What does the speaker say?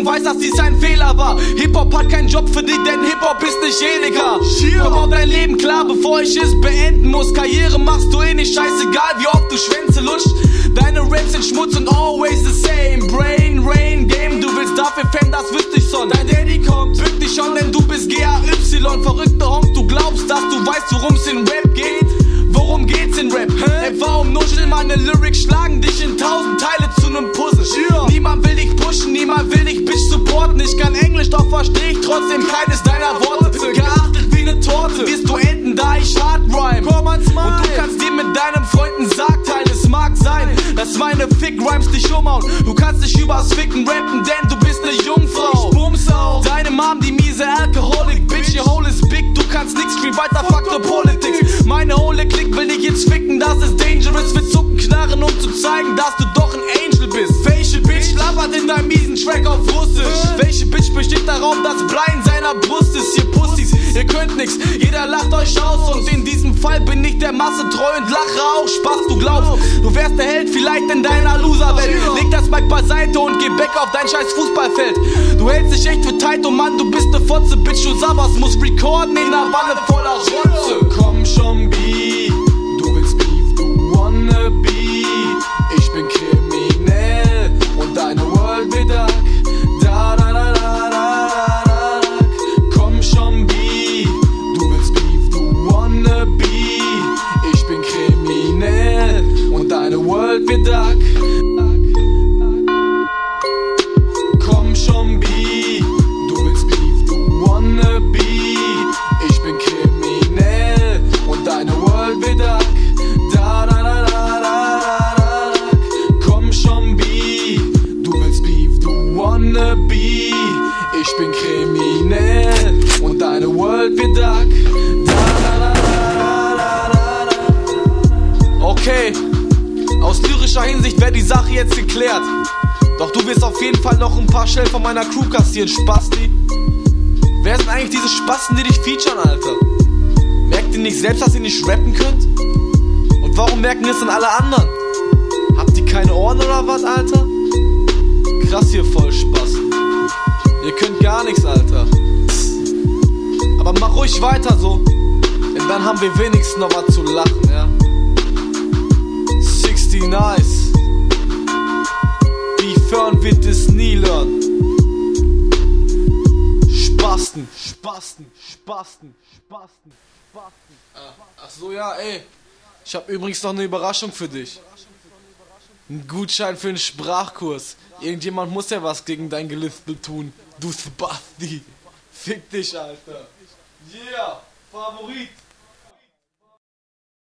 und weiß, dass dies ein Fehler war. Hip-Hop hat keinen Job für dich, denn Hip-Hop ist nicht Edeka. Komm auf dein Leben klar, bevor ich es beenden muss. Karriere machst du nicht, scheißegal wie oft du Schwänze lutscht. Deine Raps sind Schmutz und always the same. Brain, Rain, Game, du willst dafür Fame, das wüsste ich schon. Dein Daddy kommt, bück dich schon, denn du bist GAY. Verrückter Honk, du glaubst, dass du weißt, worum's in Rap geht. Worum geht's in Rap? Etwa um Nuscheln, meine Lyrics schlagen dich in 1000 Teile zu nem Puzzle. Niemand will dich pushen, niemand will dich bitch supporten. Ich kann Englisch, doch versteh ich trotzdem keines deiner Worte. Geachtet wie ne Torte, wirst du enden, da ich hart rhyme. Und du kannst dir mit deinem Freund einen Sarg teilen. Es mag sein, dass meine Fick-Rhymes dich umhauen. Du kannst nicht übers Ficken rappen, denn du bist ne Jungfrau. Ich bums auch. Deine Mom, die miese Alkoholik, bitch, your hole is big. Du kannst nix, stream weiter, fuck the politics. Meine Hole Klick will dich jetzt ficken, das ist dangerous. Wir zucken Knarren, um zu zeigen, dass du doch ein Angel bist. Welche Bitch labert in deinem miesen Track auf Russisch? Welche Bitch besteht darauf, dass Blei in seiner Brust ist? Ihr Pussys, ihr könnt nix, jeder lacht euch aus. Und in diesem Fall bin ich der Masse treu und lache auch Spaß. Du glaubst, du wärst der Held vielleicht in deiner Loserwelt. Leg das Mic beiseite und geh back auf dein scheiß Fußballfeld. Du hältst dich echt für tight, oh Mann, du bist ne Fotze. Bitch, du sabberst, musst recorden in einer Wanne voller Rotze. Komm schon, B, du willst Beef, du wanna be. Ich bin kriminell und deine World wird dark. Da da da da da da. Komm schon, B, du willst Beef, du wanna be. Ich bin kriminell und deine World wird dark. Komm schon, B, du willst Beef, du wanna be. Ich bin kriminell und deine World wird dark. Da da da da da da. Komm schon, B, du willst Beef, du wanna be. Ich bin kriminell und deine World wird dark. Da da da da da da. Okay, aus lyrischer Hinsicht wäre die Sache jetzt geklärt. Doch du wirst auf jeden Fall noch ein paar Schellen von meiner Crew kassieren, Spasti. Wer sind eigentlich diese Spasten, die dich featuren, Alter? Merkt ihr nicht selbst, dass ihr nicht rappen könnt? Und warum merken es denn alle anderen? Habt ihr keine Ohren oder was, Alter? Krass hier voll Spasten. Ihr könnt gar nichts, Alter. Aber mach ruhig weiter so, denn dann haben wir wenigstens noch was zu lachen, ja? 60 nice. Wie fern wird es nie lernen? Spasten, Spasten, Spasten, Spasten, Spasten. Ach so, ja, ey. Ich hab übrigens noch eine Überraschung für dich. Ein Gutschein für einen Sprachkurs. Irgendjemand muss ja was gegen dein Gelispel tun. Du Spasti. Fick dich, Alter. Yeah, Favorit.